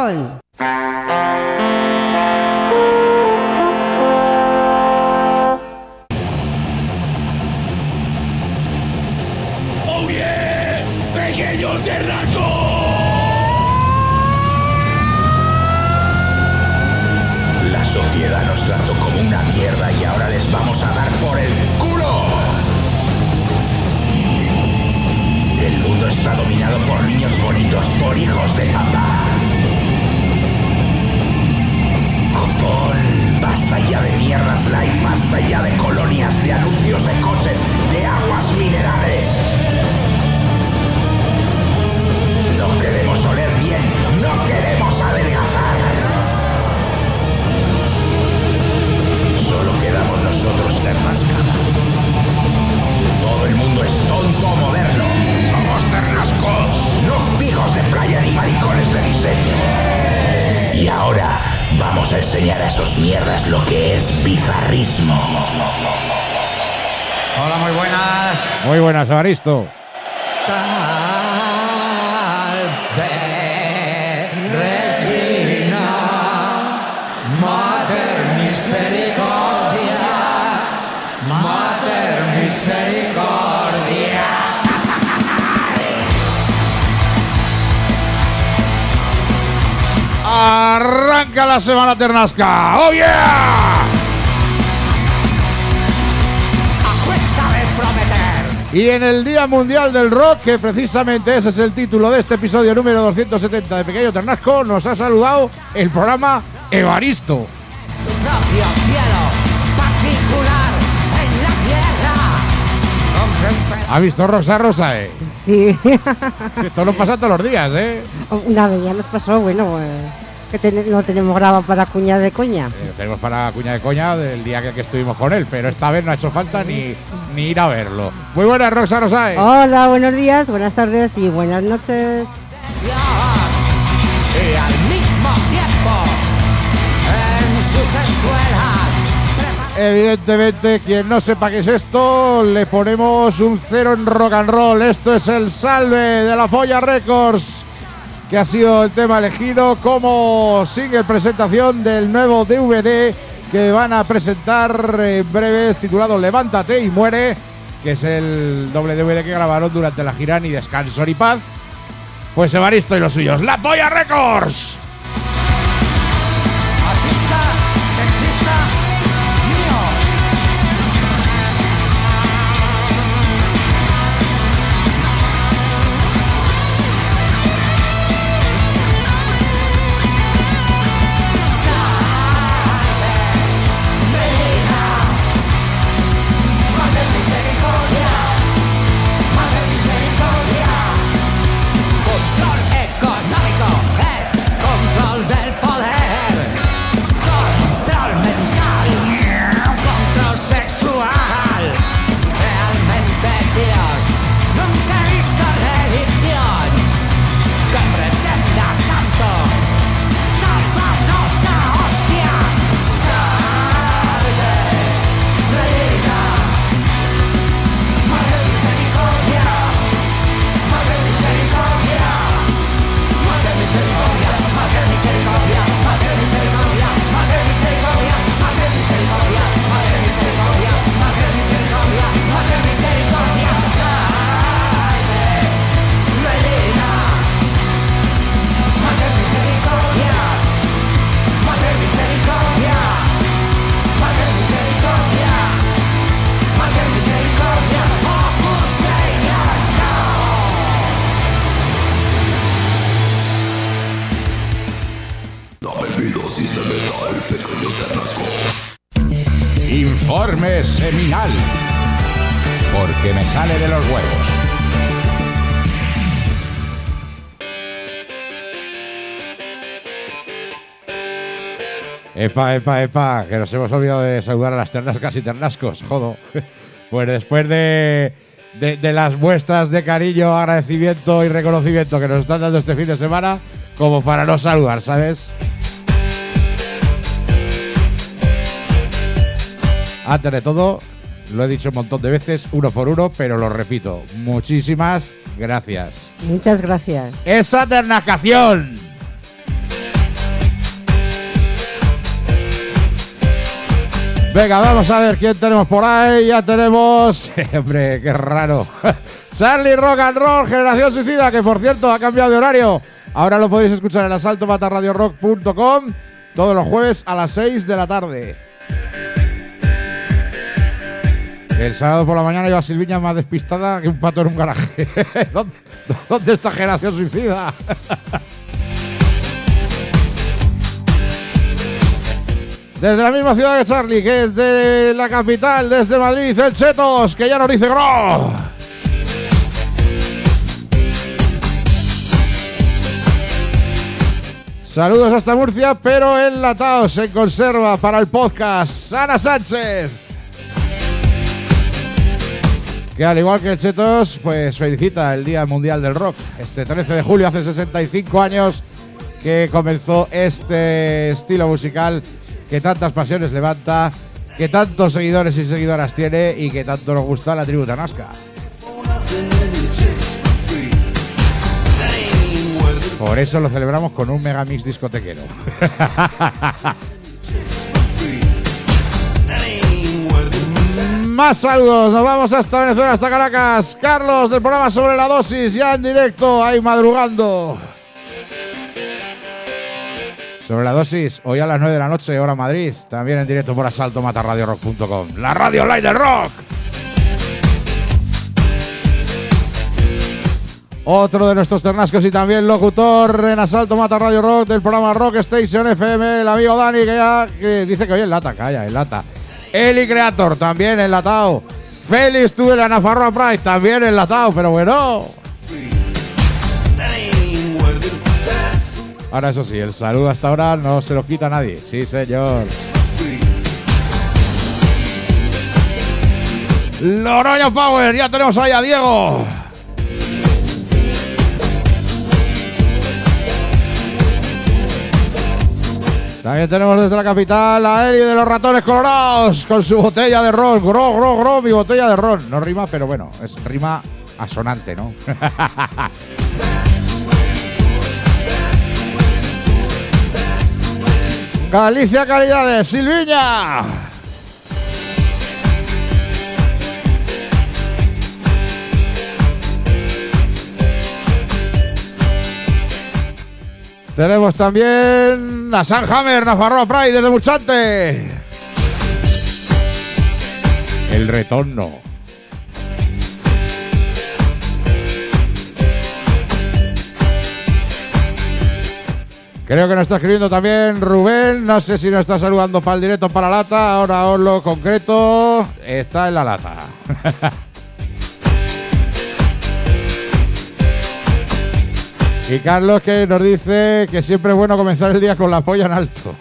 León. ¡Oh yeah! ¡Pequeños Ternascos! La sociedad nos trató como una mierda y ahora les vamos a dar por el culo. El mundo está dominado por niños bonitos, por hijos de papá. Copón, basta ya de mierdas light, basta ya de colonias, de anuncios de coches, de aguas minerales. No queremos oler bien, no queremos adelgazar. Solo quedamos nosotros, Ternasca. Todo el mundo es tonto moderno. Somos Ternascos, no pijos de playa ni maricones de diseño. Y ahora vamos a enseñar a esos mierdas lo que es bizarrismo. Hola, muy buenas. Muy buenas, Evaristo. Salve Regina, Mater Misericordia, Mater Misericordia. Arranca la semana Ternasca. ¡Oh yeah! Y en el Día Mundial del Rock, que precisamente ese es el título de este episodio número 270 de Pequeño Ternasco, nos ha saludado el programa Evaristo. Su propio cielo particular en la tierra. ¿Ha visto Rosa, Sí. Esto nos pasa todos los días, Una vez ya nos pasó, bueno, que no tenemos grabado para Cuña de Coña. Tenemos para Cuña de Coña del día que estuvimos con él, pero esta vez no ha hecho falta ni ir a verlo. Muy buenas, Rosa. Hola, buenos días, buenas tardes y buenas noches. Dios, y al mismo tiempo en sus escuelas. Evidentemente, quien no sepa qué es esto, le ponemos un 0 en rock and roll. Esto es el Salve de la Polla Records, que ha sido el tema elegido como single presentación del nuevo DVD que van a presentar en breves, titulado Levántate y Muere, que es el doble DVD que grabaron durante la gira Ni Descanso ni Paz. Pues Evaristo y los suyos, ¡La Polla Records! Machista, sexista, mío. Control económico es control del poder, control mental, control sexual. Realmente Dios nunca ha visto religión que pretenda tanto salvarnos a hostias. Salve, reina, madre misericordia, madre misericordia, madre misericordia, madre misericordia, madre misericordia, madre misericordia, madre misericordia, madre misericordia, madre misericordia, madre misericordia. Salve, reina, madre misericordia, madre misericordia, madre misericordia, madre misericordia. Opus Dei. Informe seminal. Porque me sale de los huevos. Epa, que nos hemos olvidado de saludar a las ternascas y ternascos, jodo. Pues después de las muestras de cariño, agradecimiento y reconocimiento que nos están dando este fin de semana, como para no saludar, ¿sabes? Antes de todo, lo he dicho un montón de veces, uno por uno, pero lo repito, muchísimas gracias. Muchas gracias. ¡Esa ternascación! Venga, vamos a ver quién tenemos por ahí. Ya tenemos... Hombre, qué raro. Charlie Rock and Roll, Generación Suicida, que por cierto ha cambiado de horario. Ahora lo podéis escuchar en asaltomatarradiorock.com todos los jueves a las 6 de la tarde. El sábado por la mañana iba Silviña más despistada que un pato en un garaje. ¿Dónde está Generación Suicida? Desde la misma ciudad de Charlie, que es de la capital, desde Madrid, el Chetos, que ya nos dice Gro. Saludos hasta Murcia, pero enlatados en conserva para el podcast. Ana Sánchez, que al igual que el Chetos, pues felicita el Día Mundial del Rock. Este 13 de julio, hace 65 años que comenzó este estilo musical que tantas pasiones levanta, que tantos seguidores y seguidoras tiene y que tanto nos gusta la tribu Tarnasca. Por eso lo celebramos con un megamix discotequero. Más saludos, nos vamos hasta Venezuela, hasta Caracas. Carlos, del programa Sobre la Dosis, ya en directo, ahí madrugando. Sobre la Dosis, hoy a las 9 de la noche, hora Madrid, también en directo por asaltomatarradiorock.com, la radio online del rock. Otro de nuestros ternascos y también locutor en Asalto Mata Radio Rock del programa Rock Station FM, el amigo Dani, que dice que hoy enlata, calla, enlata. Eli Creator, también enlatado. Félix, tú de la Nafarroa Pride, también enlatado, pero bueno. Ahora eso sí, el saludo hasta ahora no se lo quita nadie. Sí, señor. Loroño Power, ya tenemos ahí a Diego. También tenemos desde la capital a Eli de los Ratones Colorados con su botella de ron. Gro, mi botella de ron. No rima, pero bueno, es rima asonante, ¿no? Galicia Calidades, Silviña. Tenemos también a San Hammer, Nafarroa Pride desde Muchante. El retorno. Creo que nos está escribiendo también Rubén. No sé si nos está saludando para el directo para la lata. Ahora os lo concreto. Está en la lata. Y Carlos, que nos dice que siempre es bueno comenzar el día con la polla en alto.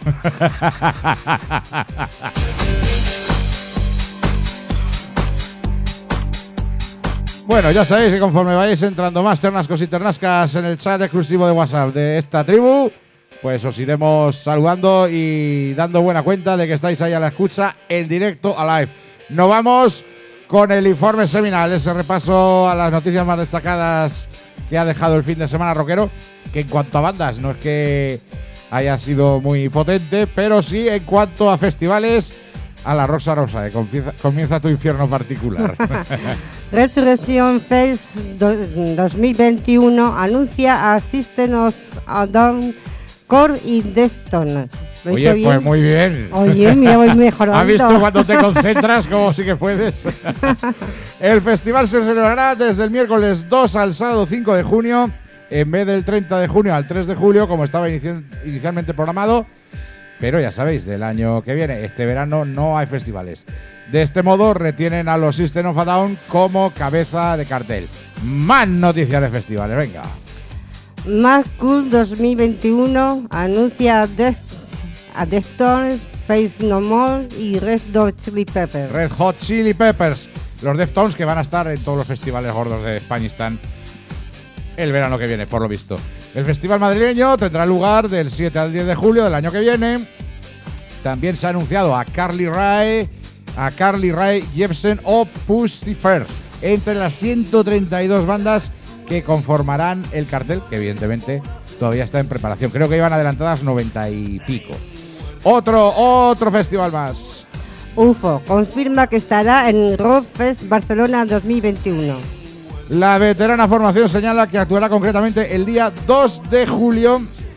Bueno, ya sabéis que conforme vais entrando más ternascos y ternascas en el chat exclusivo de WhatsApp de esta tribu, pues os iremos saludando y dando buena cuenta de que estáis ahí a la escucha en directo a live. Nos vamos con el informe semanal, ese repaso a las noticias más destacadas que ha dejado el fin de semana rockero, que en cuanto a bandas no es que haya sido muy potente, pero sí en cuanto a festivales, a la Rosa, comienza tu infierno particular. Resurrección Fest 2021 anuncia a System of a Down, Core y Deftones. Oye, pues muy bien. Oye, mira, voy mejorando. ¿Has visto cuando te concentras cómo sí que puedes? El festival se celebrará desde el miércoles 2 al sábado 5 de junio, en vez del 30 de junio al 3 de julio, como estaba inicialmente programado. Pero ya sabéis, del año que viene, este verano, no hay festivales. De este modo, retienen a los System of a Down como cabeza de cartel. Más noticias de festivales, venga. Mad Cool 2021 anuncia a Deftones, Faith No More y Red Hot Chili Peppers. Red Hot Chili Peppers. Los Deftones que van a estar en todos los festivales gordos de España están el verano que viene, por lo visto. El festival madrileño tendrá lugar del 7 al 10 de julio del año que viene. También se ha anunciado a Carly Rae Jepsen o Pussifer entre las 132 bandas que conformarán el cartel, que evidentemente todavía está en preparación. Creo que iban adelantadas 90 y pico. Otro festival más. UFO confirma que estará en Rockfest Barcelona 2021. La veterana formación señala que actuará concretamente el día 2 de julio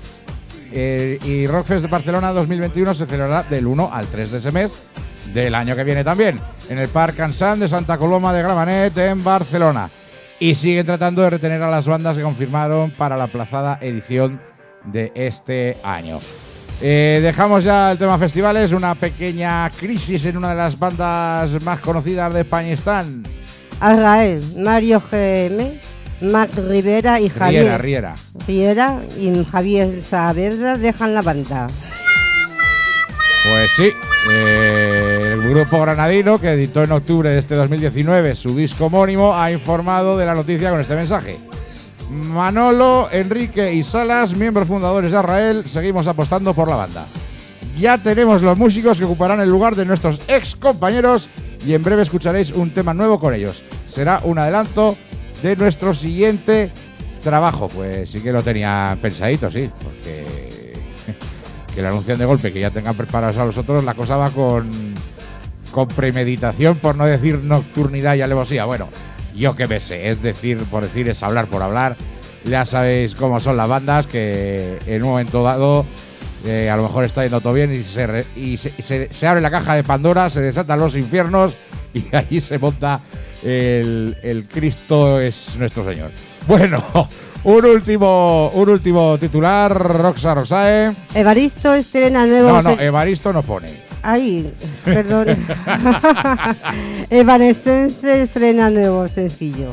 y Rockfest de Barcelona 2021 se celebrará del 1 al 3 de ese mes del año que viene también, en el Parc Cansan de Santa Coloma de Gramenet en Barcelona. Y siguen tratando de retener a las bandas que confirmaron para la aplazada edición de este año. Dejamos ya el tema festivales, una pequeña crisis en una de las bandas más conocidas de España están. Azrael, Mario GM, Marc Rivera y Javier Riera y Javier Saavedra dejan la banda. Pues sí, el grupo granadino que editó en octubre de este 2019 su disco homónimo ha informado de la noticia con este mensaje. Manolo, Enrique y Salas, miembros fundadores de Azrael, seguimos apostando por la banda. Ya tenemos los músicos que ocuparán el lugar de nuestros ex compañeros y en breve escucharéis un tema nuevo con ellos. Será un adelanto de nuestro siguiente trabajo. Pues sí que lo tenía pensadito, sí, porque que la anuncian de golpe, que ya tengan preparados a los otros, la cosa va con premeditación, por no decir nocturnidad y alevosía. Bueno, yo qué me sé, es decir, por decir, es hablar por hablar. Ya sabéis cómo son las bandas, que en un momento dado a lo mejor está yendo todo bien y se abre la caja de Pandora, se desatan los infiernos y ahí se monta el Cristo es nuestro Señor. Bueno, un último titular, Roxa Rosae. Evaristo estrena nuevo... No, Evaristo no pone. Ay, perdón. Evanescence estrena nuevo sencillo.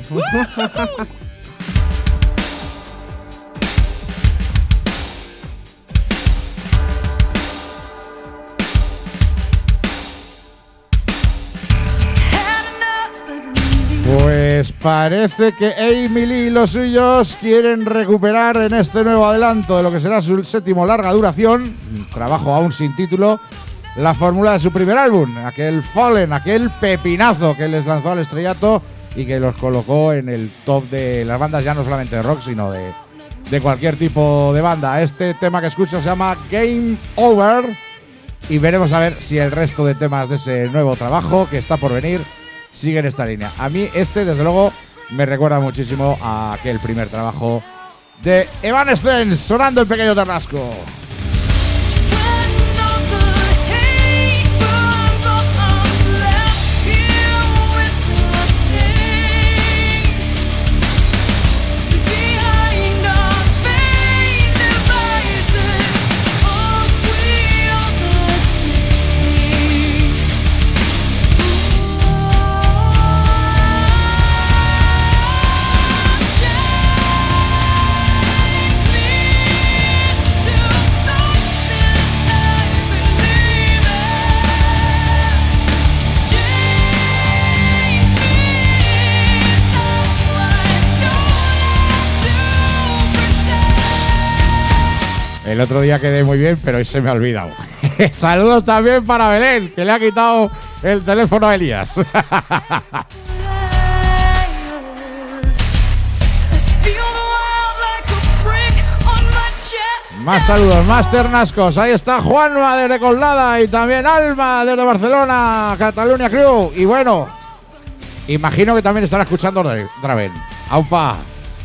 Pues parece que Emily y los suyos quieren recuperar en este nuevo adelanto de lo que será su séptimo larga duración, trabajo aún sin título, la fórmula de su primer álbum, aquel Fallen, aquel pepinazo que les lanzó al estrellato y que los colocó en el top de las bandas, ya no solamente de rock, sino de cualquier tipo de banda. Este tema que escucha se llama Game Over y veremos a ver si el resto de temas de ese nuevo trabajo que está por venir siguen esta línea. A mí desde luego, me recuerda muchísimo a aquel primer trabajo de Evanescence, sonando el pequeño Ternasco. El otro día quedé muy bien, pero hoy se me ha olvidado. Saludos también para Belén, que le ha quitado el teléfono a Elías. Más saludos, más ternascos. Ahí está Juanma desde Coslada y también Alma desde Barcelona, Cataluña Crew. Y bueno, imagino que también estará escuchando Draven. ¡Aupa!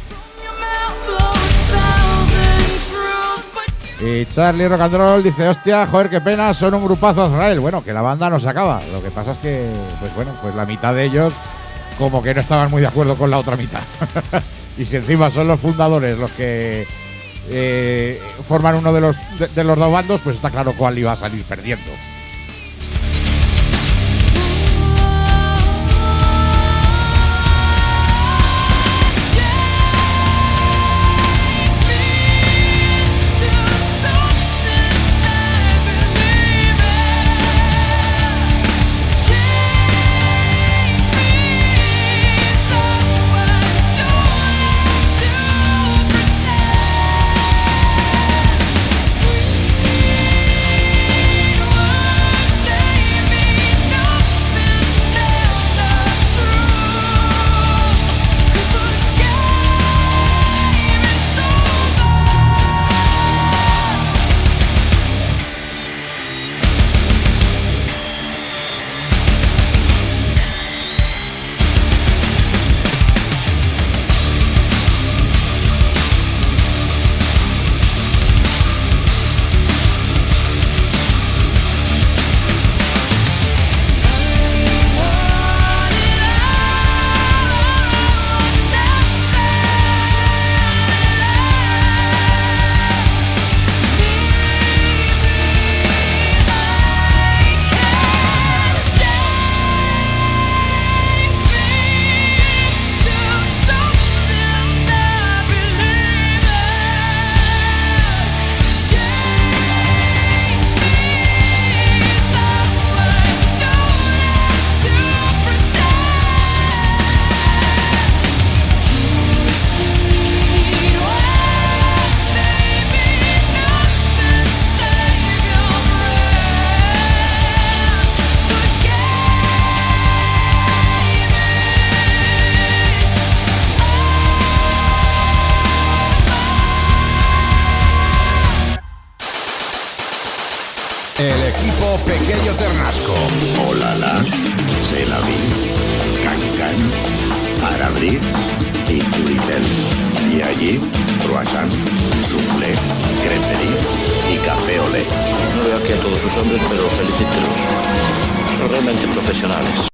Y Charlie Rock and Roll dice, hostia, joder, qué pena, son un grupazo Azrael. Bueno, que la banda no se acaba. Lo que pasa es que, pues la mitad de ellos como que no estaban muy de acuerdo con la otra mitad. Y si encima son los fundadores los que forman uno de los dos bandos, pues está claro cuál iba a salir perdiendo. Ternasco. Olala, c'est la vie, Can-Can, Parabril y Turitel. Y allí, croissant, soufflé, creperie y café olé. No veo aquí a todos sus hombres, pero felicítelos. Son realmente profesionales.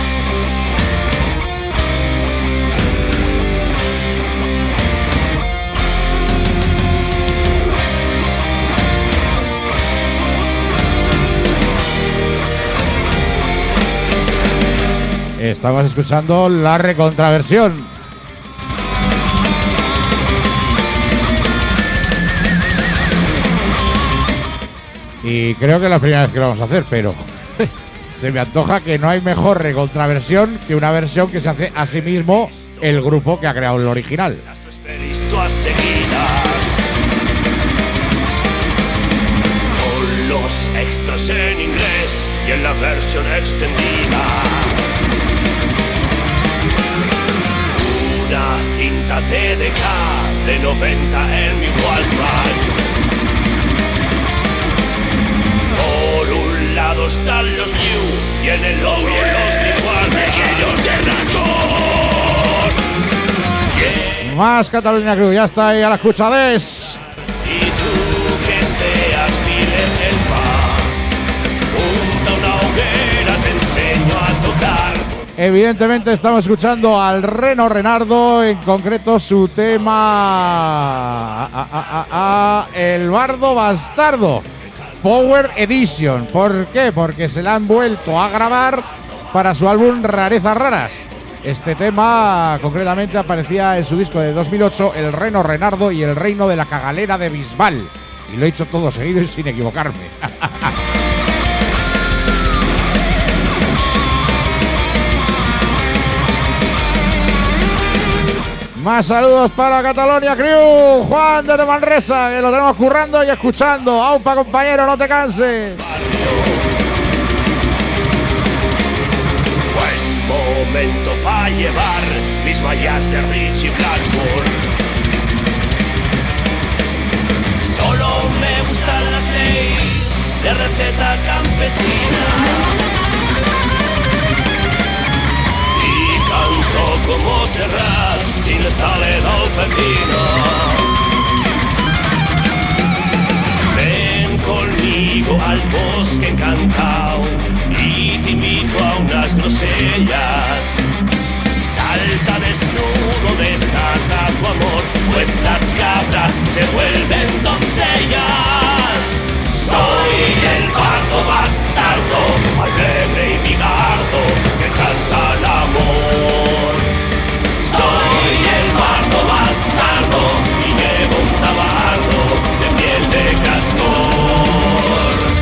Estamos escuchando la recontraversión. Y creo que es la primera vez que lo vamos a hacer, pero se me antoja que no hay mejor recontraversión que una versión que se hace a sí mismo el grupo que ha creado el original. Listas seguidas con los extras en inglés y en la versión extendida. Una cinta TDK de 90 en mi Walkman. Por un lado están los New y en el logo los igual pequeños de razón. Más Cataluña Crew, ya está ahí a la escuchades. Y tú que seas miles el fan, junto a una hoguera te enseño a tocar. Evidentemente estamos escuchando al Reno Renardo, en concreto su tema El Bardo Bastardo Power Edition. ¿Por qué? Porque se la han vuelto a grabar para su álbum Rarezas Raras. Este tema concretamente aparecía en su disco de 2008, El Reno Renardo y El Reino de la Cagalera de Bisbal. Y lo he dicho todo seguido y sin equivocarme. Más saludos para Catalonia Crew. Juan desde Manresa, que lo tenemos currando y escuchando. Aupa, compañero, no te canses. Buen momento para llevar mis mallas de Richie Blackmore. Solo me gustan las leyes de receta campesina. Canto como Serrat si le sale del pepino. Ven conmigo al bosque encantado y te invito a unas grosellas. Salta desnudo, desata tu amor, pues las cabras se vuelven doncellas. Soy el bardo bastardo, alegre y bigardo, que canta el amor. Soy el bardo bastardo y llevo un tabardo de piel de castor.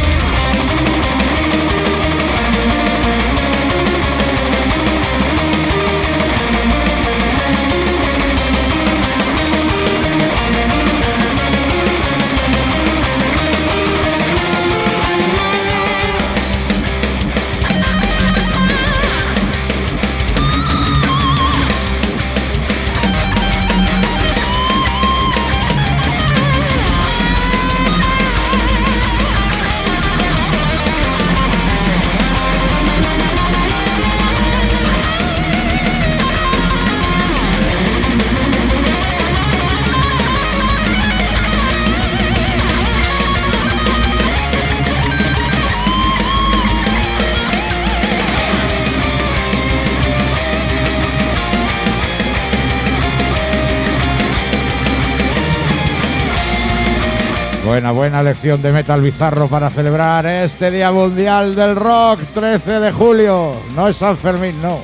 Buena lección de metal bizarro para celebrar este Día Mundial del Rock, 13 de julio. No es San Fermín, no.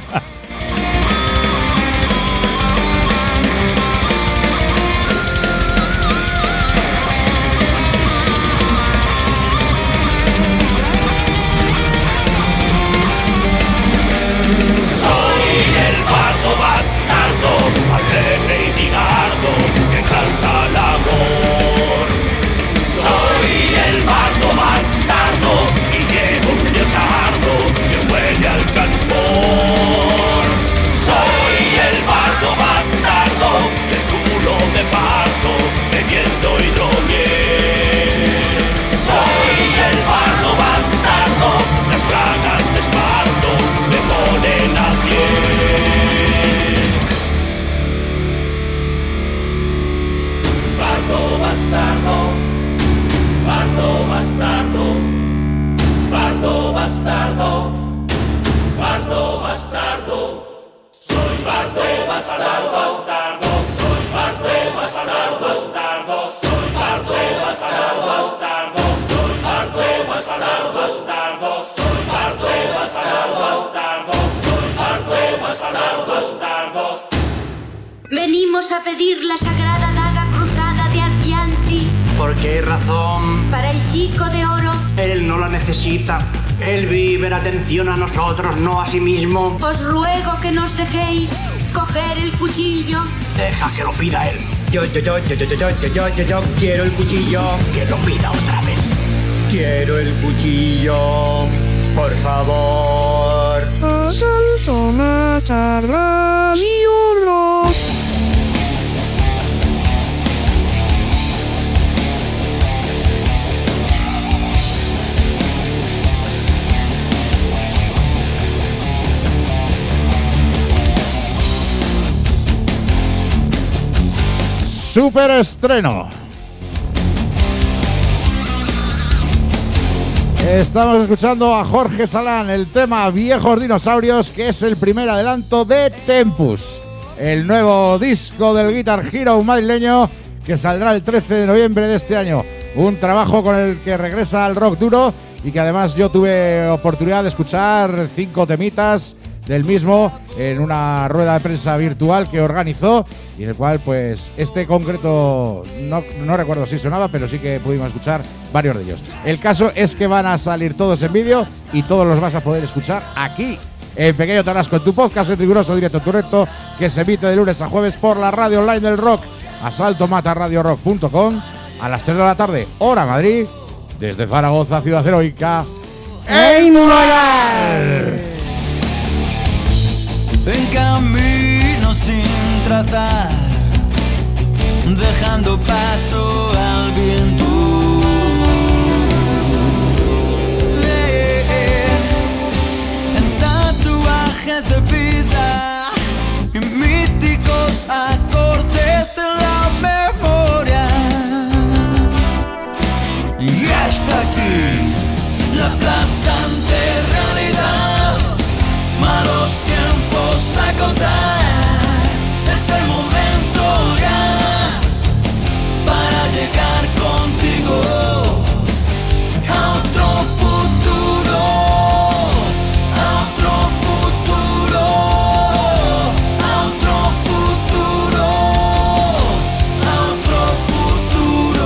Soy el bardo bastardo, alegre y bigardo, que canta el amor. Soy el bardo bastardo y llevo un leotardo que huele al canfor. bardo bastardo. Soy bardo bastardo, bastardo. Soy bardo bastardo, bastardo. Soy bardo bastardo, bastardo. Soy bardo bastardo, bastardo. Soy bardo bastardo, bastardo. Soy bardo bastardo, bastardo. Venimos a pedir la sagrada daga cruzada de Advianti. ¿Por qué razón? Para el chico de oro. Él no la necesita. Él vive en atención a nosotros, no a sí mismo. Os ruego que nos dejéis coger el cuchillo. Deja que lo pida él. Yo quiero el cuchillo. Que lo pida otra vez. Quiero el cuchillo, por favor. Super estreno. Estamos escuchando a Jorge Salán, el tema Viejos Dinosaurios, que es el primer adelanto de Tempus, el nuevo disco del Guitar Hero madrileño que saldrá el 13 de noviembre de este año. Un trabajo con el que regresa al rock duro y que además yo tuve oportunidad de escuchar 5 temitas del mismo en una rueda de prensa virtual que organizó y en el cual pues este concreto no recuerdo si sonaba, pero sí que pudimos escuchar varios de ellos. El caso es que van a salir todos en vídeo y todos los vas a poder escuchar aquí en Pequeño Tarasco, en tu podcast en riguroso directo tu reto, que se emite de lunes a jueves por la radio online del rock, asaltomataradiorock.com, a las 3 de la tarde, hora Madrid, desde Zaragoza, ciudad heroica, ¡Ey, moral! En camino sin trazar, dejando paso al viento. En tatuajes de vida y míticos acordes de la memoria. Y hasta aquí la aplastante realidad, malos tiempos a contar, es el momento ya para llegar contigo a otro futuro, a otro futuro, a otro futuro, a otro futuro.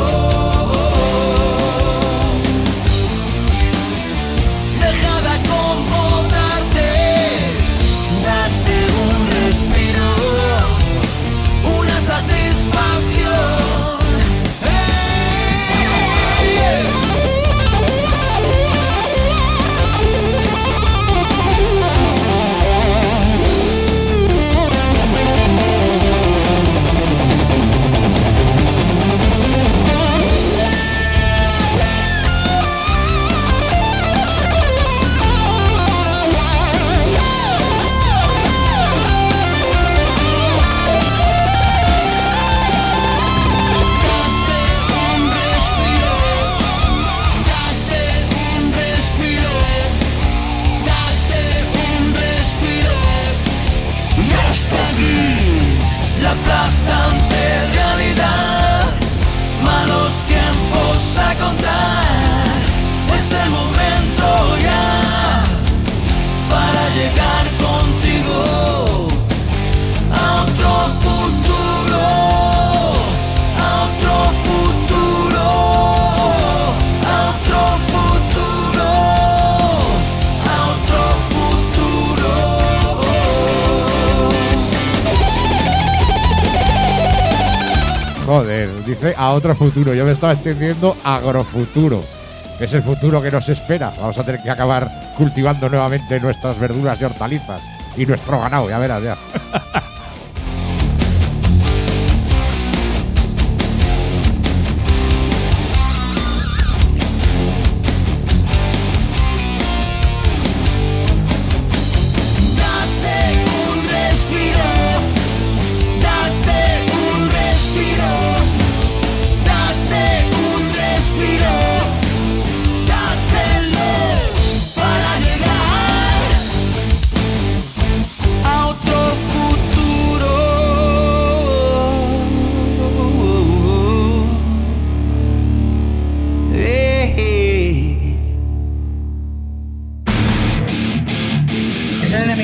Deja de acomodarte, date un respiro, una satisfacción. La aplastante realidad, malos tiempos a contar, es el momento ya para llegar contigo a otro futuro, a otro futuro, a otro futuro, a otro futuro. Joder, dice a otro futuro. Yo me estaba entendiendo agrofuturo, que es el futuro que nos espera. Vamos a tener que acabar cultivando nuevamente nuestras verduras y hortalizas y nuestro ganado, ya verás ya. Date un respiro, date un respiro, date un respiro, dátelo para llegar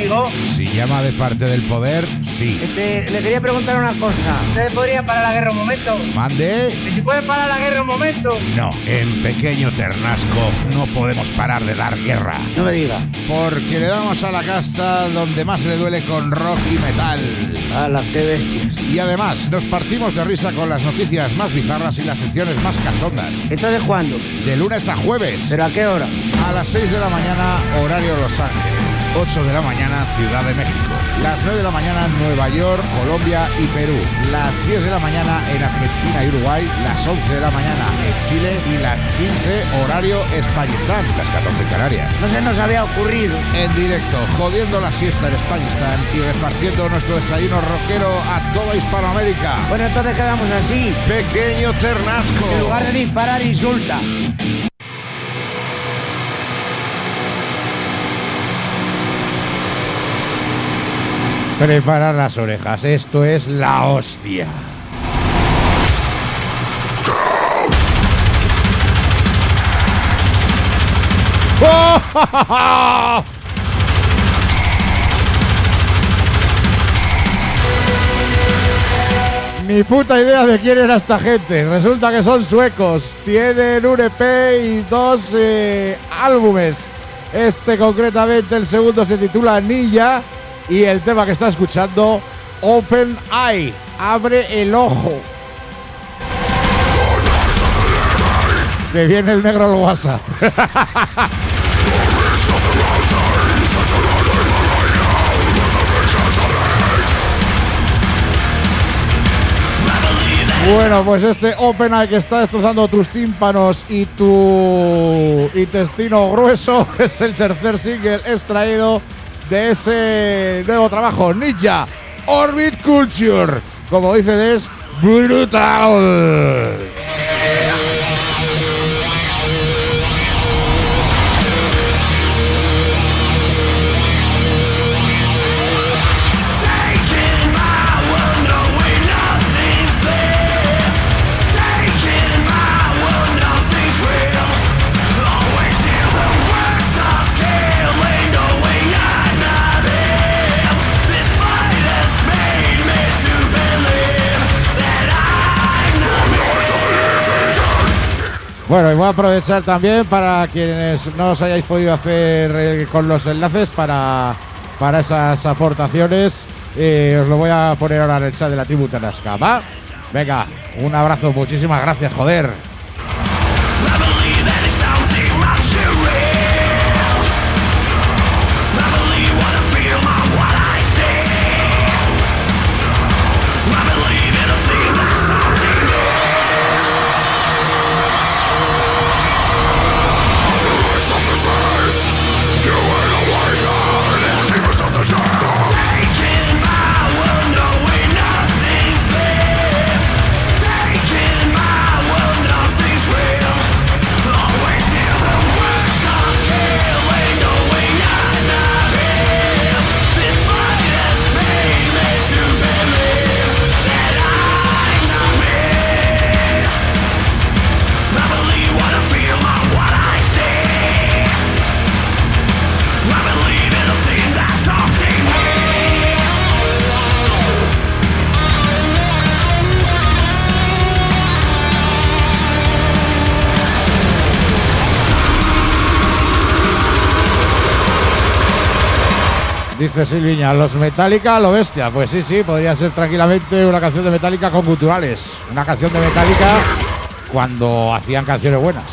amigo. Si llama de parte del poder, sí. Le quería preguntar una cosa. ¿Ustedes podrían parar la guerra un momento? ¿Mande? ¿Y si pueden parar la guerra un momento? No, en Pequeño Ternasco no podemos parar de dar guerra. No me diga. Porque le damos a la casta donde más le duele con rock y metal. ¡Hala, qué bestias! Y además, nos partimos de risa con las noticias más bizarras y las secciones más cachondas. ¿Entonces cuándo? De lunes a jueves. ¿Pero a qué hora? A las 6 de la mañana, horario Los Ángeles. 8 de la mañana, Ciudad de México. Las 9 de la mañana, Nueva York, Colombia y Perú. Las 10 de la mañana en Argentina y Uruguay. Las 11 de la mañana en Chile. Y las 15, horario Españistán. Las 14 en Canarias. No se nos había ocurrido. En directo, jodiendo la siesta en Españistán y repartiendo nuestro desayuno rockero a toda Hispanoamérica. Bueno, entonces quedamos así. Pequeño Ternasco. En lugar de disparar, insulta. Preparar las orejas, esto es la hostia. ¡Oh! Ni puta idea de quién era esta gente. Resulta que son suecos. Tienen un EP y 2 álbumes. Este concretamente, el segundo, se titula Ninja. Y el tema que está escuchando, Open Eye, abre el ojo. Que viene el negro al WhatsApp. Bueno, pues este Open Eye que está destrozando tus tímpanos y tu intestino grueso es el tercer single extraído de ese nuevo trabajo, Ninja Orbit Culture. Como dice, es brutal. Bueno, y voy a aprovechar también para quienes no os hayáis podido hacer con los enlaces para esas aportaciones. Os lo voy a poner ahora en el chat de la tribu Ternasca, ¿va? Venga, un abrazo, muchísimas gracias, joder. Dice Silviña, los Metallica, lo bestia. Pues sí, podría ser tranquilamente una canción de Metallica con guturales. Una canción de Metallica cuando hacían canciones buenas.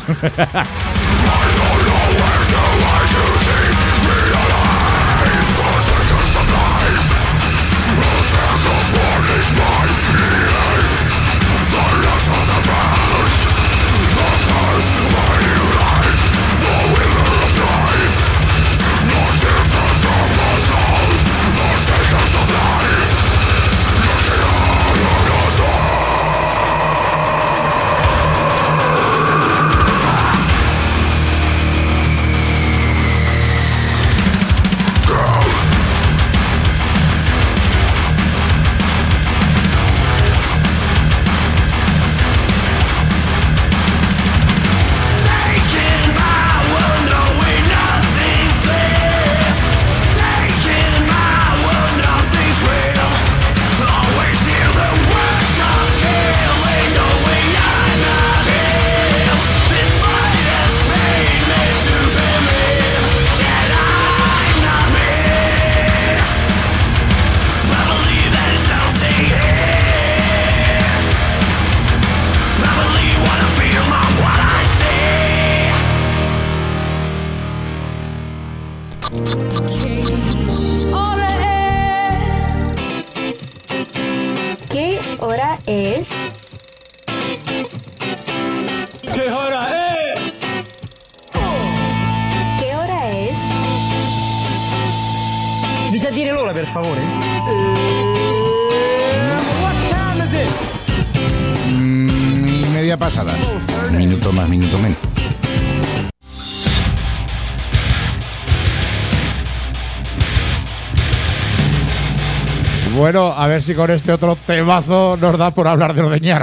Mi sa dire l'ora, per favore? Media pasada. Minuto más, minuto menos. Bueno, a ver si con este otro temazo nos da por hablar de ordeñar.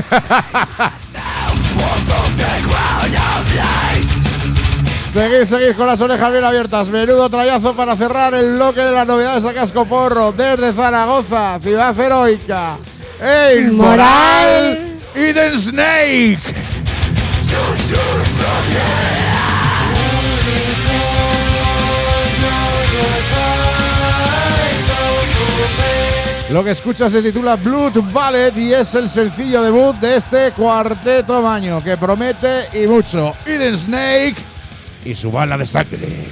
Seguid con las orejas bien abiertas. Menudo trayazo para cerrar el bloque de las novedades a casco porro. Desde Zaragoza, ciudad heroica, el Moral y The Snake. Lo que escuchas se titula Blood Ballet y es el sencillo debut de este cuarteto maño que promete y mucho. The Snake y su bala de sangre.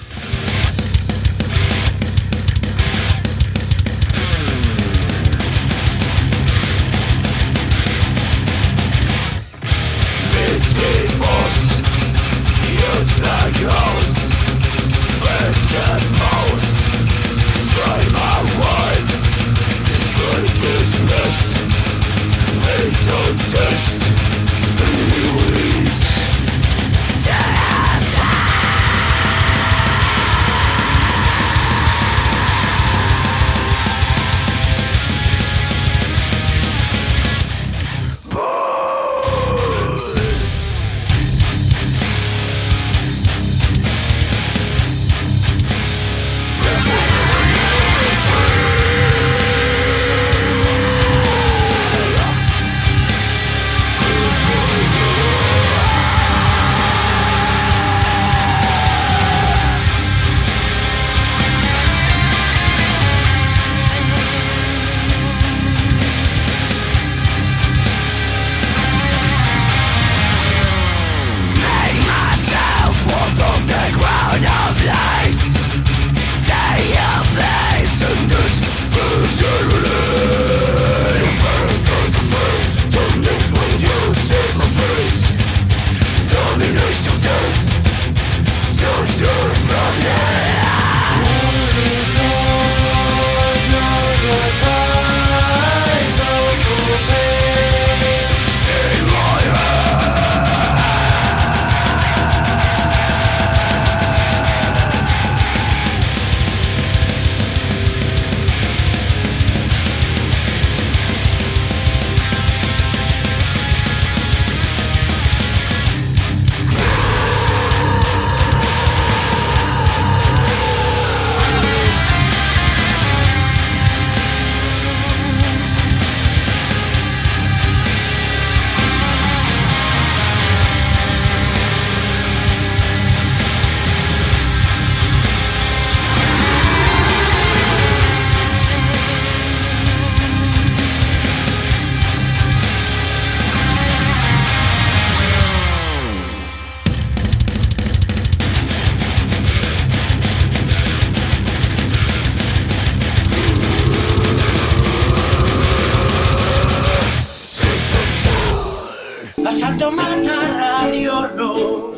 Asalto mata radio no,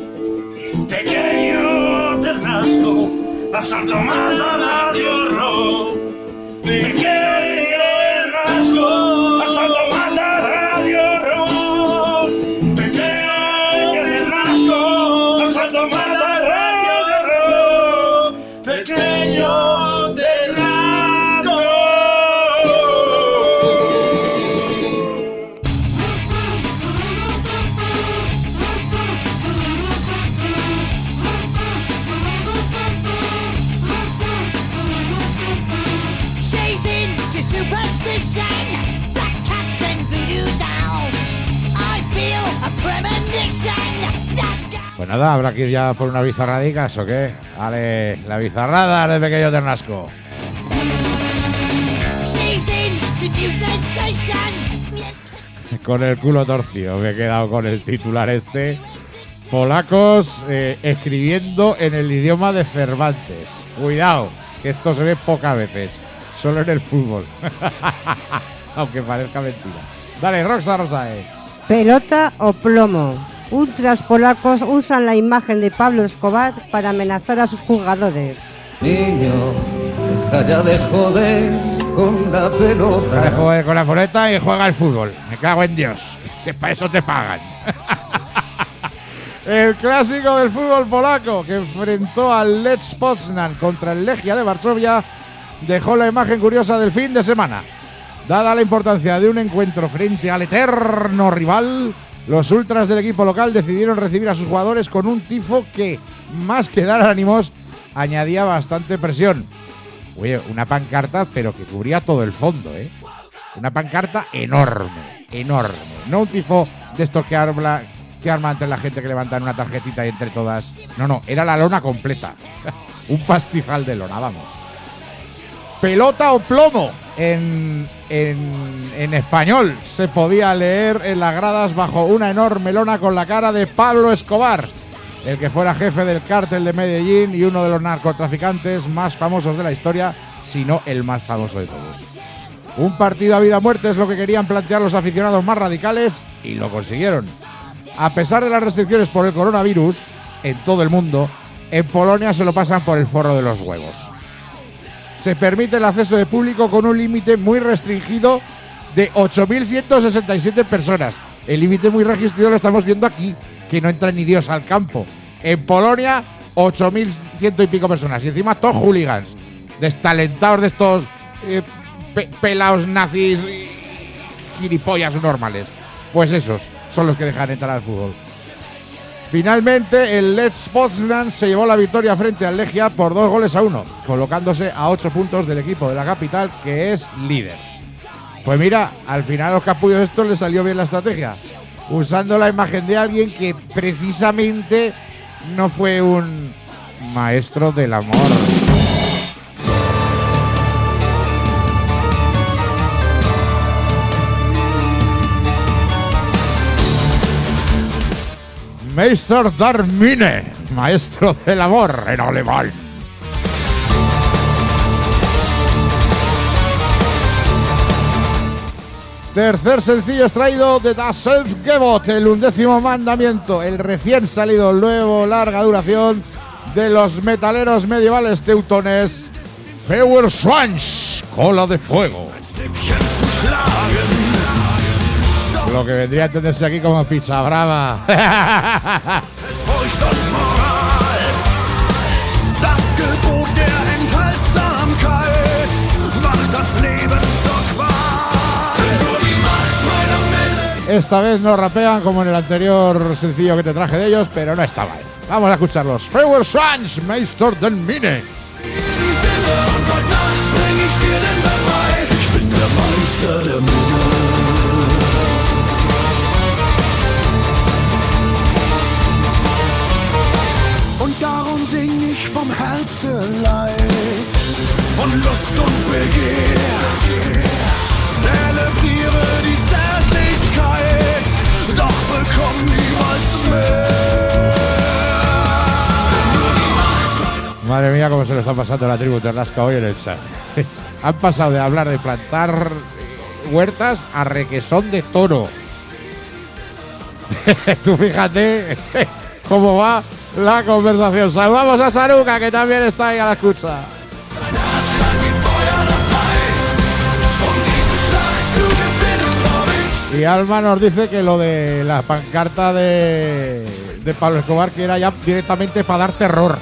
pequeño Ternasco. Asalto mata radio no, pequeño Ternasco. Asalto mata radio no, pequeño Ternasco. Asalto mata radio no, pequeño Ternasco. Pues nada, habrá que ir ya por una bizarradicas o qué. Vale, la bizarrada de pequeño Ternasco. Con el culo torcido, me he quedado con el titular este. Polacos escribiendo en el idioma de Cervantes. Cuidado, que esto se ve pocas veces, solo en el fútbol. Aunque parezca mentira. Dale, Roxa Rosae. Pelota o plomo. Ultras polacos usan la imagen de Pablo Escobar para amenazar a sus jugadores. Niño, ya de joder con la pelota. Ya de joder con la pelota y juega al fútbol. Me cago en Dios, que para eso te pagan. El clásico del fútbol polaco que enfrentó al Lech Poznan contra el Legia de Varsovia dejó la imagen curiosa del fin de semana. Dada la importancia de un encuentro frente al eterno rival, los ultras del equipo local decidieron recibir a sus jugadores con un tifo que, más que dar ánimos, añadía bastante presión. Oye, una pancarta, pero que cubría todo el fondo, ¿eh? Una pancarta enorme, enorme. No un tifo de estos que arma entre la gente que levantan una tarjetita y entre todas. No, era la lona completa. Un pastizal de lona, vamos. Pelota o plomo en español se podía leer en las gradas bajo una enorme lona con la cara de Pablo Escobar, el que fuera jefe del cártel de Medellín y uno de los narcotraficantes más famosos de la historia, si no el más famoso de todos. Un partido a vida o muerte es lo que querían plantear los aficionados más radicales y lo consiguieron. A pesar de las restricciones por el coronavirus en todo el mundo, en Polonia se lo pasan por el forro de los huevos. Se permite el acceso de público con un límite muy restringido de 8.167 personas. El límite muy restringido lo estamos viendo aquí, que no entra ni Dios al campo. En Polonia, 8.100 y pico personas. Y encima todos hooligans, destalentados de estos pelados nazis y gilipollas normales. Pues esos son los que dejan entrar al fútbol. Finalmente, el Lech Poznan se llevó la victoria frente al Legia por 2-1, colocándose a 8 puntos del equipo de la capital, que es líder. Pues mira, al final a los capullos estos les salió bien la estrategia, usando la imagen de alguien que precisamente no fue un maestro del amor. Meister der Minne, maestro del amor en alemán. Tercer sencillo extraído de Das Selbstgebot, el 11º mandamiento, el recién salido nuevo larga duración de los metaleros medievales teutones, Feuerschwanz, cola de fuego. Lo que vendría a entenderse aquí como pizza brava. Esta vez no rapean como en el anterior sencillo que te traje de ellos, pero no está mal. Vamos a escucharlos. Feuerschwanz, Meister der Minne. Sing ich vom Herzeleid, von Lust und Begehr, zelebriere die Zärtlichkeit, doch bekomm niemals mehr. Madre mía, cómo se lo está pasando la tribu Ternasca hoy en el chat. Han pasado de hablar de plantar huertas a requesón de toro. Tú fíjate cómo va la conversación. Saludamos a Saruka, que también está ahí a la escucha. Y Alma nos dice que lo de la pancarta de Pablo Escobar, que era ya directamente para dar terror.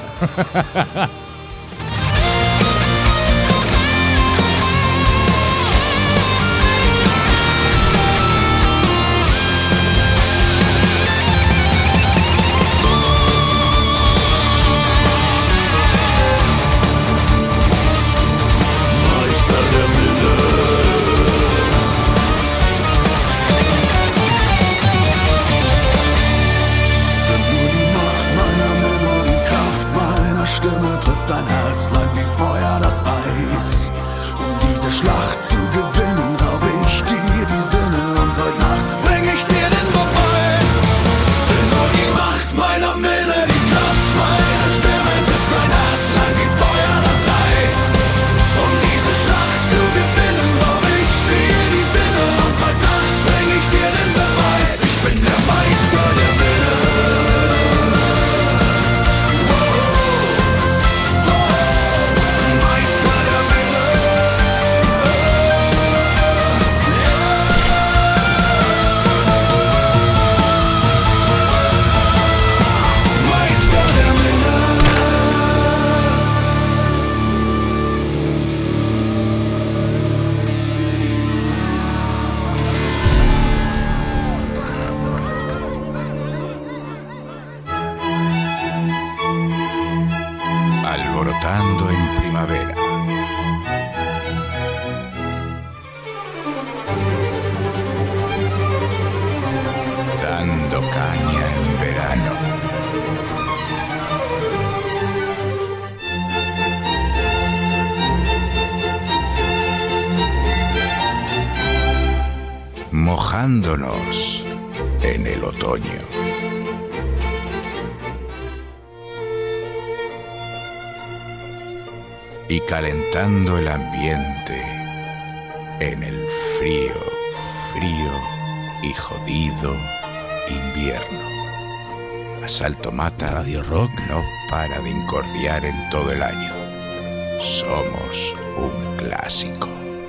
Meister der Minne. mojándonos en el otoño. Y calentando el ambiente en el frío y jodido invierno. Asalto Mata Radio Rock no para de incordiar en todo el año. Somos un clásico.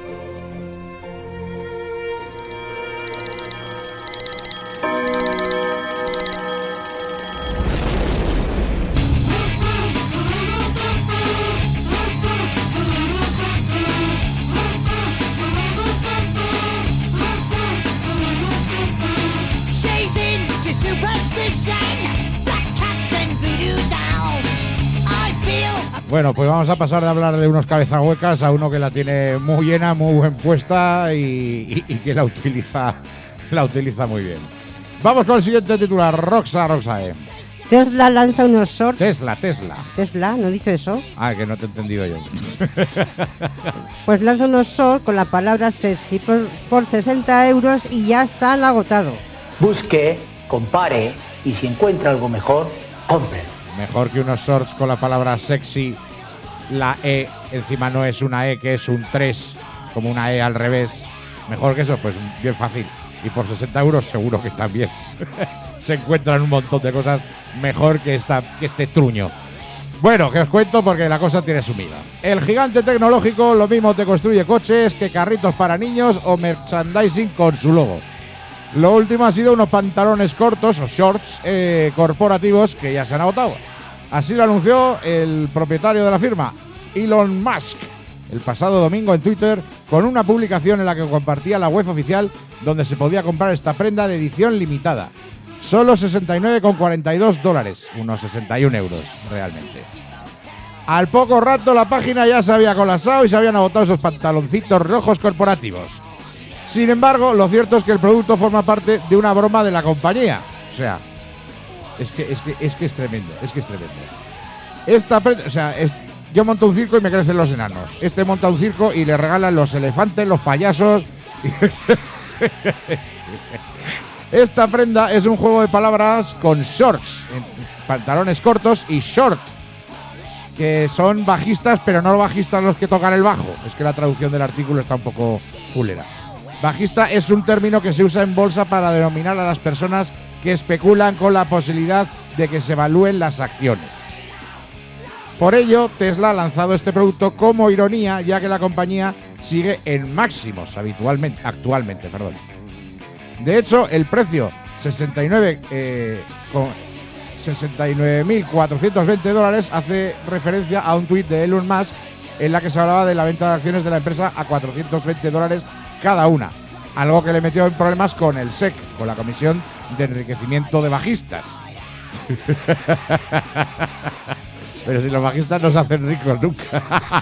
Bueno, pues vamos a pasar de hablar de unos cabezahuecas a uno que la tiene muy llena, muy bien puesta y que la utiliza muy bien. Vamos con el siguiente titular, Roxae. Tesla lanza unos shorts. Tesla, ¿no he dicho eso? Ah, que no te he entendido yo. Pues lanza unos shorts con la palabra sexy por 60 euros y ya están agotados. Busque, compare y si encuentra algo mejor, compre. Mejor que unos shorts con la palabra sexy, la E encima no es una E, que es un 3, como una E al revés. Mejor que eso, pues bien fácil. Y por 60 euros seguro que están bien. Se encuentran un montón de cosas mejor que este truño. Bueno, que os cuento porque la cosa tiene su miga. El gigante tecnológico lo mismo te construye coches que carritos para niños o merchandising con su logo. Lo último ha sido unos pantalones cortos o shorts corporativos que ya se han agotado. Así lo anunció el propietario de la firma, Elon Musk, el pasado domingo en Twitter, con una publicación en la que compartía la web oficial donde se podía comprar esta prenda de edición limitada. Solo $69,42, unos 61 euros realmente. Al poco rato la página ya se había colapsado y se habían agotado esos pantaloncitos rojos corporativos. Sin embargo, lo cierto es que el producto forma parte de una broma de la compañía. O sea, es que es tremendo, Esta prenda, o sea, yo monto un circo y me crecen los enanos. Este monta un circo y le regalan los elefantes, los payasos. Esta prenda es un juego de palabras con shorts, pantalones cortos, y short, que son bajistas, pero no bajistas los que tocan el bajo. Es que la traducción del artículo está un poco fulera. Bajista es un término que se usa en bolsa para denominar a las personas que especulan con la posibilidad de que se evalúen las acciones. Por ello, Tesla ha lanzado este producto como ironía, ya que la compañía sigue en máximos actualmente. De hecho, el precio $69.420 hace referencia a un tuit de Elon Musk en la que se hablaba de la venta de acciones de la empresa a $420 cada una, algo que le metió en problemas con el SEC, con la Comisión de Enriquecimiento de Bajistas. Pero si los bajistas no se hacen ricos nunca.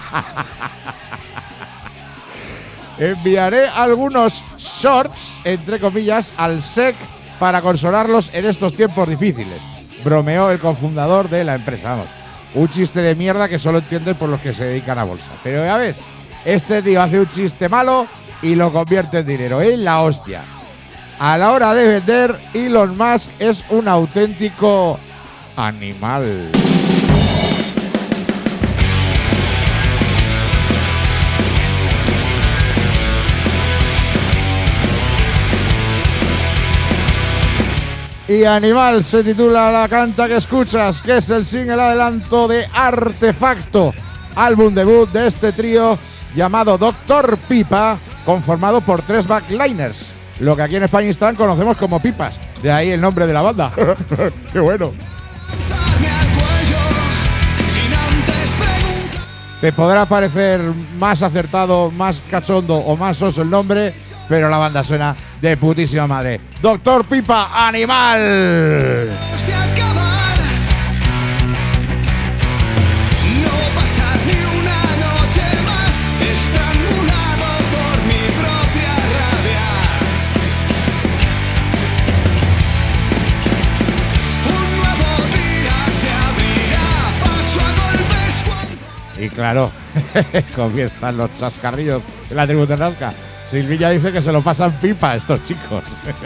Enviaré algunos shorts, entre comillas, al SEC para consolarlos en estos tiempos difíciles, bromeó el cofundador de la empresa. Vamos, un chiste de mierda que solo entienden por los que se dedican a bolsa. Pero ya ves, este tío hace un chiste malo y lo convierte en dinero, es la hostia. A la hora de vender, Elon Musk es un auténtico animal. Y Animal se titula La Canta que Escuchas, que es el single adelanto de Artefacto, álbum debut de este trío llamado Dr. Pipa, conformado por 3 backliners, lo que aquí en Españistán conocemos como pipas, de ahí el nombre de la banda. ¡Qué bueno! Te podrá parecer más acertado, más cachondo o más soso el nombre, pero la banda suena de putísima madre. Dr. Pipa, Animal. Y claro, comienzan los chascarrillos en la tribu Ternasca. Silvilla dice que se lo pasan pipa estos chicos.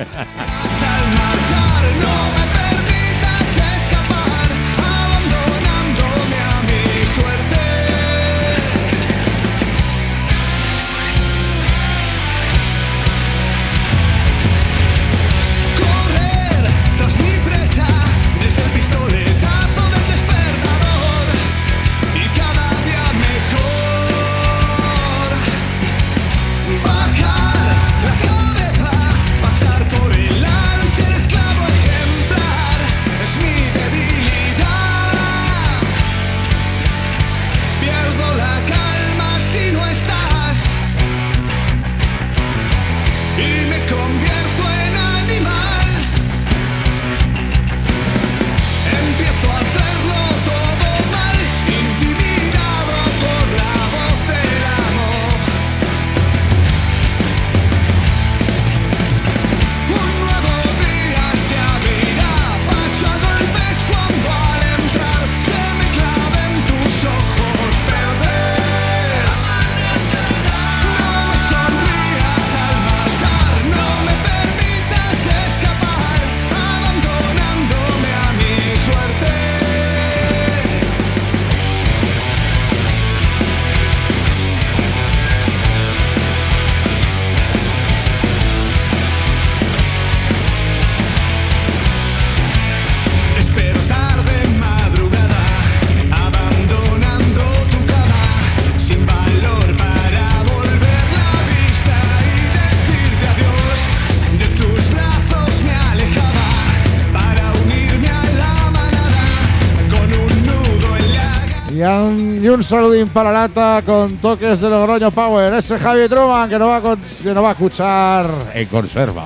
Y un saludín para Lata con toques de Logroño Power. Ese Javi Truman que nos va a escuchar en conserva.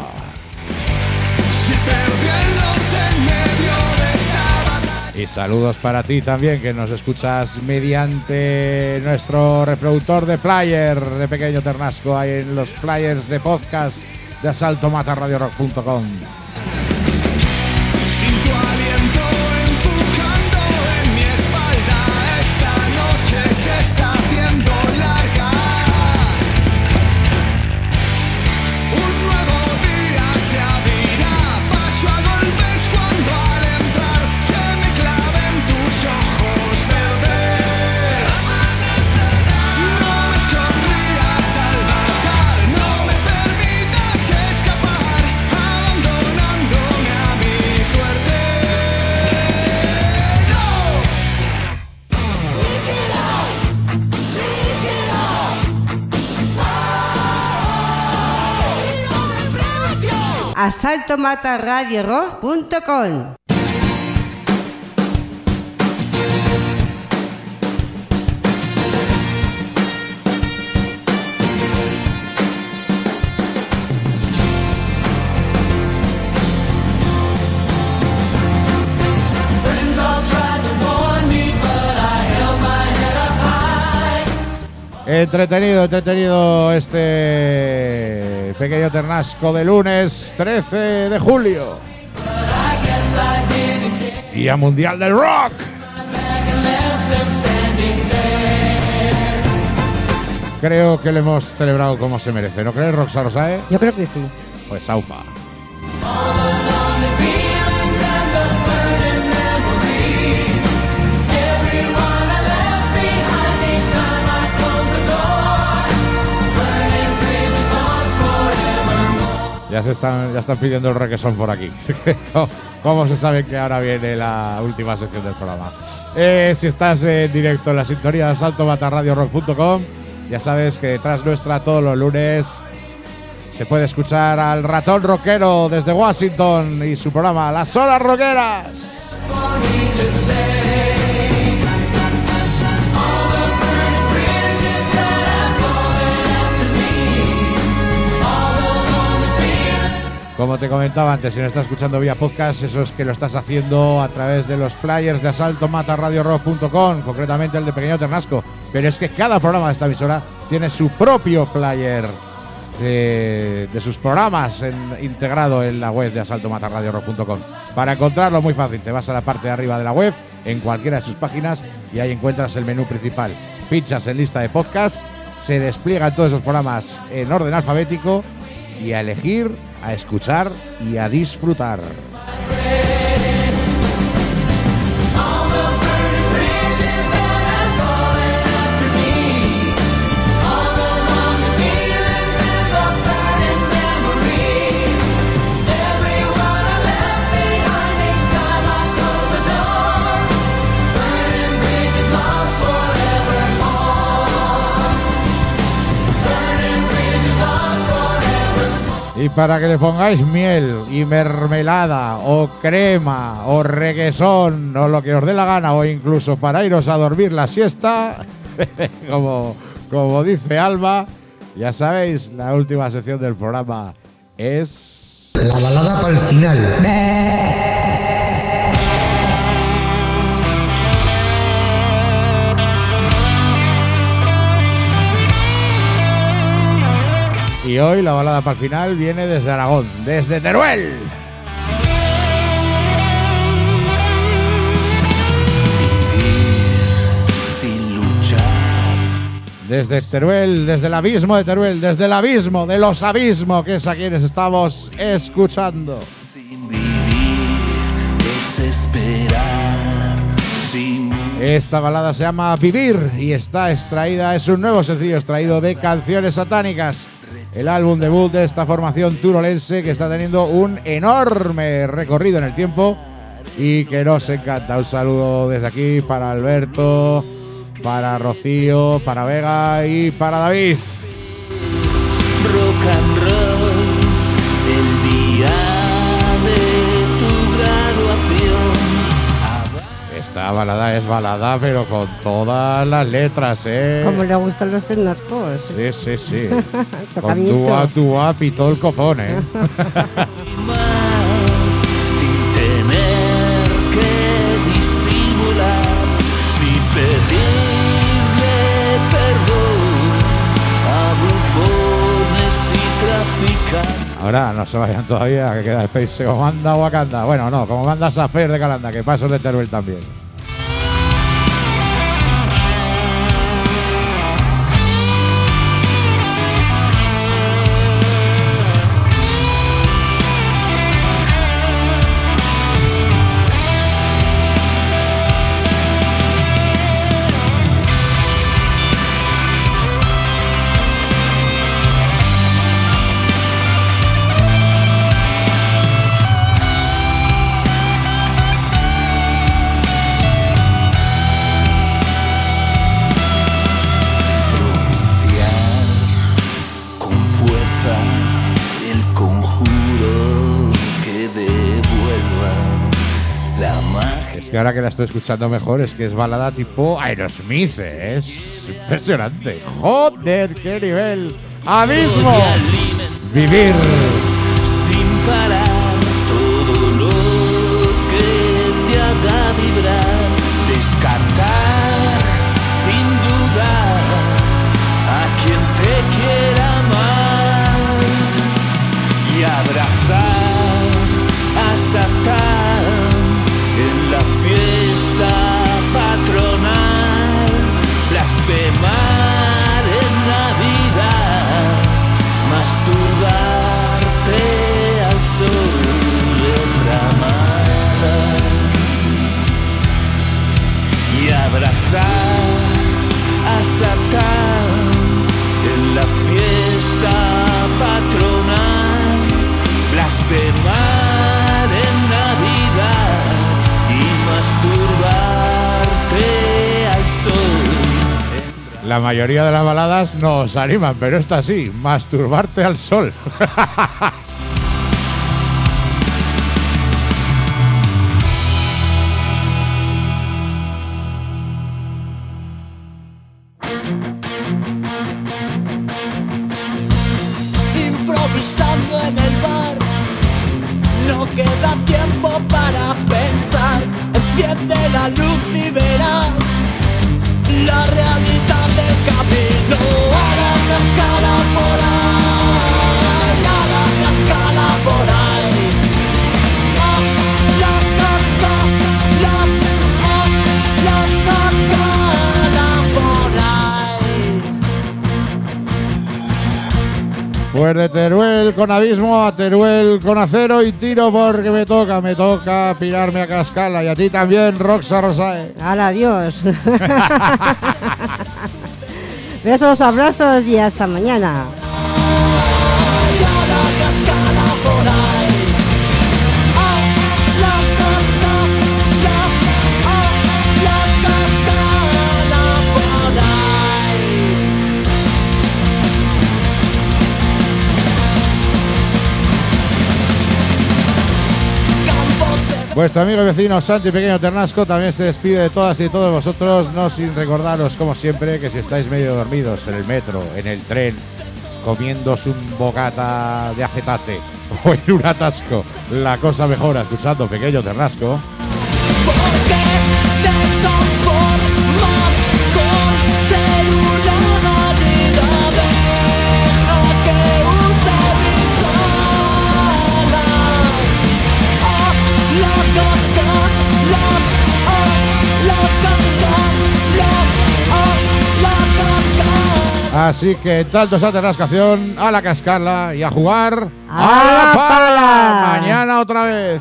Y saludos para ti también, que nos escuchas mediante nuestro reproductor de player de Pequeño Ternasco, ahí en los players de podcast de asaltomatarradiorock.com. asaltomatarradiorock.com. Entretenido este Pequeño Ternasco de lunes 13 de julio. Día Mundial del Rock. Creo que lo hemos celebrado como se merece, ¿no crees, Roxa Rosae? Yo creo que sí. Pues aupa. Ya están pidiendo el requesón por aquí. ¿Cómo se sabe que ahora viene la última sección del programa? Si estás en directo en la sintonía de asaltomatarradiorock.com, ya sabes que detrás nuestra todos los lunes se puede escuchar al ratón rockero desde Washington y su programa Las Horas Rockeras. Como te comentaba antes, si no estás escuchando vía podcast, eso es que lo estás haciendo a través de los players de asaltomatarradiorock.com, concretamente el de Pequeño Ternasco. Pero es que cada programa de esta emisora tiene su propio player de sus programas integrado en la web de asaltomatarradiorock.com. Para encontrarlo muy fácil, te vas a la parte de arriba de la web, en cualquiera de sus páginas, y ahí encuentras el menú principal. Pinchas en lista de podcast, se despliegan todos esos programas en orden alfabético y a elegir, a escuchar y a disfrutar. Y para que le pongáis miel y mermelada o crema o requesón o lo que os dé la gana, o incluso para iros a dormir la siesta, como dice Alba, ya sabéis, la última sección del programa es... La balada para el final. Y hoy la balada para el final viene desde Aragón, desde Teruel. Vivir sin luchar. Desde Teruel, desde el abismo de Teruel, desde el abismo de los abismos, que es a quienes estamos escuchando. Sin vivir, desesperar. Esta balada se llama Vivir y está extraída, es un nuevo sencillo extraído de Canciones Satánicas, el álbum debut de esta formación turolense que está teniendo un enorme recorrido en el tiempo y que nos encanta. Un saludo desde aquí para Alberto, para Rocío, para Vega y para David. Rock and roll, el día de tu graduación. Esta balada es balada, pero con todas las letras, ¿eh? Como le gustan los tecnoscos. Sí. Con dua y todo el copón, ¿eh? Sin tener que disimular ni pedirle perdón a bufones y traficantes. Ahora no se vayan todavía, que queda el Face como manda Wakanda. Bueno, no, como manda Safer de Calanda, que paso de Teruel también. Y ahora que la estoy escuchando mejor, es que es balada tipo Aerosmith, ¿eh? Es impresionante. ¡Joder, qué nivel! ¡Abismo! Vivir. Sin parar todo lo que te haga vibrar. Descartar sin dudar a quien te quiera amar. Y abrazar a Satán en la fiesta patronal, blasfemar en Navidad, masturbarte al sol en Ramada y abrazar a Satán en la fiesta patronal, blasfemar en Navidad y masturbarte al sol. La mayoría de las baladas nos animan, pero esta sí, masturbarte al sol. Improvisando en el bar, no queda tiempo para pensar. Enciende la luz y verás la realidad del camino. A la cascada por ahí, a la cascada por ahí. La cascada por ahí. Pues de Teruel con abismo a Teruel con acero y tiro porque me toca pirarme a Cascala. Y a ti también, Roxa Rosae. ¡Hala, adiós! Besos, abrazos y hasta mañana. Vuestro amigo y vecino Santi Pequeño Ternasco también se despide de todas y de todos vosotros, no sin recordaros, como siempre, que si estáis medio dormidos en el metro, en el tren, comiéndose un bocata de acetate o en un atasco, la cosa mejora escuchando Pequeño Ternasco. Así que tanto esa Ternascación, a la cascarla y a jugar a la pala. Mañana otra vez.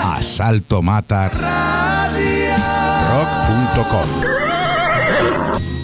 Asalto Mata Radio. Rock.com